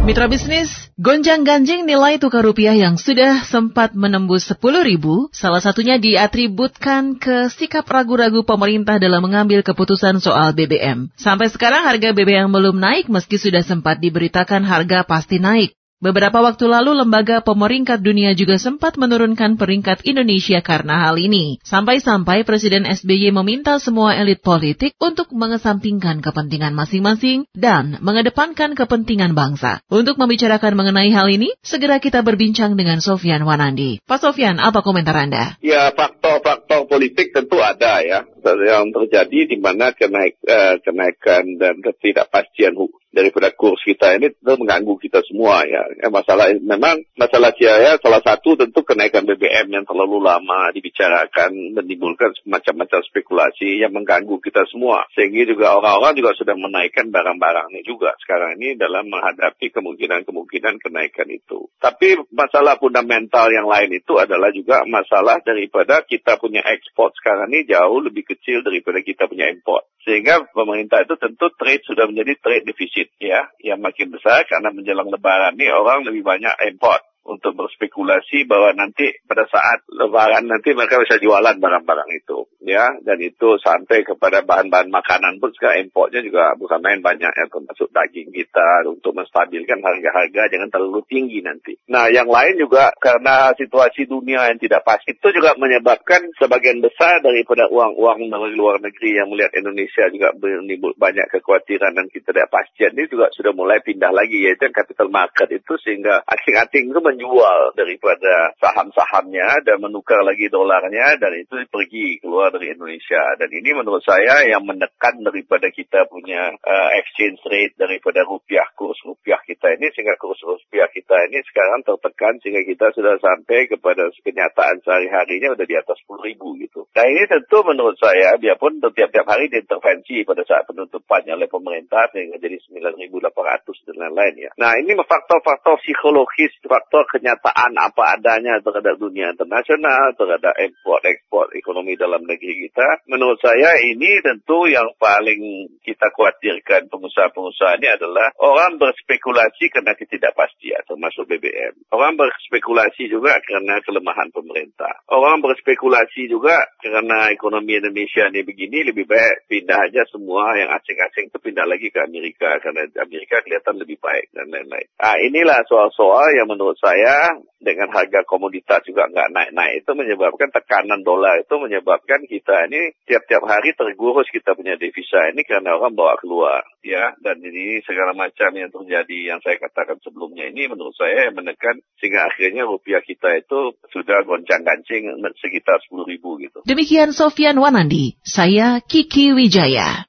Mitra bisnis, gonjang-ganjing nilai tukar rupiah yang sudah sempat menembus 10.000, salah satunya diatributkan ke sikap ragu-ragu pemerintah dalam mengambil keputusan soal BBM. Sampai sekarang harga BBM belum naik meski sudah sempat diberitakan harga pasti naik. Beberapa waktu lalu lembaga pemeringkat dunia juga sempat menurunkan peringkat Indonesia karena hal ini. Sampai-sampai Presiden SBY meminta semua elit politik untuk mengesampingkan kepentingan masing-masing dan mengedepankan kepentingan bangsa. Untuk membicarakan mengenai hal ini, segera kita berbincang dengan Sofyan Wanandi. Pak Sofyan, apa komentar Anda? Ya, faktor-faktor politik tentu ada ya. Yang terjadi di mana kenaikan dan ketidakpastian daripada kurs kita ini tentu mengganggu kita semua ya. Memang masalah saya salah satu tentu kenaikan BBM yang terlalu lama dibicarakan menimbulkan macam-macam spekulasi yang mengganggu kita semua. Sehingga juga orang-orang juga sudah menaikkan barang-barangnya juga sekarang ini dalam menghadapi kemungkinan kenaikan itu. Tapi masalah fundamental yang lain itu adalah juga masalah daripada kita punya ekspor sekarang ini jauh lebih kecil daripada kita punya import. Sehingga pemerintah itu tentu trade sudah menjadi trade deficit ya, yang makin besar karena menjelang lebaran ini orang lebih banyak import untuk berspekulasi bahwa nanti pada saat lebaran nanti mereka bisa jualan barang-barang itu ya, dan itu sampai kepada bahan-bahan makanan pun sekarang importnya juga bukan main banyak ya, termasuk daging kita untuk menstabilkan harga-harga jangan terlalu tinggi nanti. Nah yang lain juga karena situasi dunia yang tidak pasti itu juga menyebabkan sebagian besar daripada uang-uang dari luar negeri yang melihat Indonesia juga menimbul banyak kekhawatiran dan ketidakpastian ini juga sudah mulai pindah lagi yaitu capital market itu, sehingga asing-asing itu menjual daripada saham-sahamnya dan menukar lagi dolarnya dan itu pergi keluar dari Indonesia. Dan ini menurut saya yang menekan daripada kita punya exchange rate daripada kurs rupiah kita ini, sehingga kurs rupiah kita ini sekarang tertekan sehingga kita sudah sampai kepada kenyataan sehari-harinya udah di atas 10.000 gitu. Nah ini tentu menurut saya biarpun tiap-tiap hari diintervensi pada saat penutupannya oleh pemerintah sehingga jadi 9.800 dan lain-lain ya. Nah ini faktor-faktor psikologis, faktor kenyataan apa adanya terhadap dunia internasional, terhadap ekspor ekonomi dalam negeri kita. Menurut saya ini tentu yang paling kita khawatirkan pengusaha-pengusaha ini adalah orang berspekulasi karena ketidakpastian termasuk BBM. Orang berspekulasi juga karena kelemahan pemerintah. Orang berspekulasi juga karena ekonomi Indonesia ini begini, lebih baik pindah aja semua yang asing-asing itu pindah lagi ke Amerika karena Amerika kelihatan lebih baik dan lain-lain. Nah inilah soal-soal yang menurut saya dengan harga komoditas juga nggak naik-naik itu menyebabkan tekanan dolar, itu menyebabkan kita ini tiap-tiap hari tergurus kita punya devisa ini karena orang bawa keluar ya, dan ini segala macam yang terjadi yang saya katakan sebelumnya ini menurut saya yang menekan sehingga akhirnya rupiah kita itu sudah goncang-gancing sekitar 10.000 gitu. Demikian Sofyan Wanandi, saya Kiki Wijaya.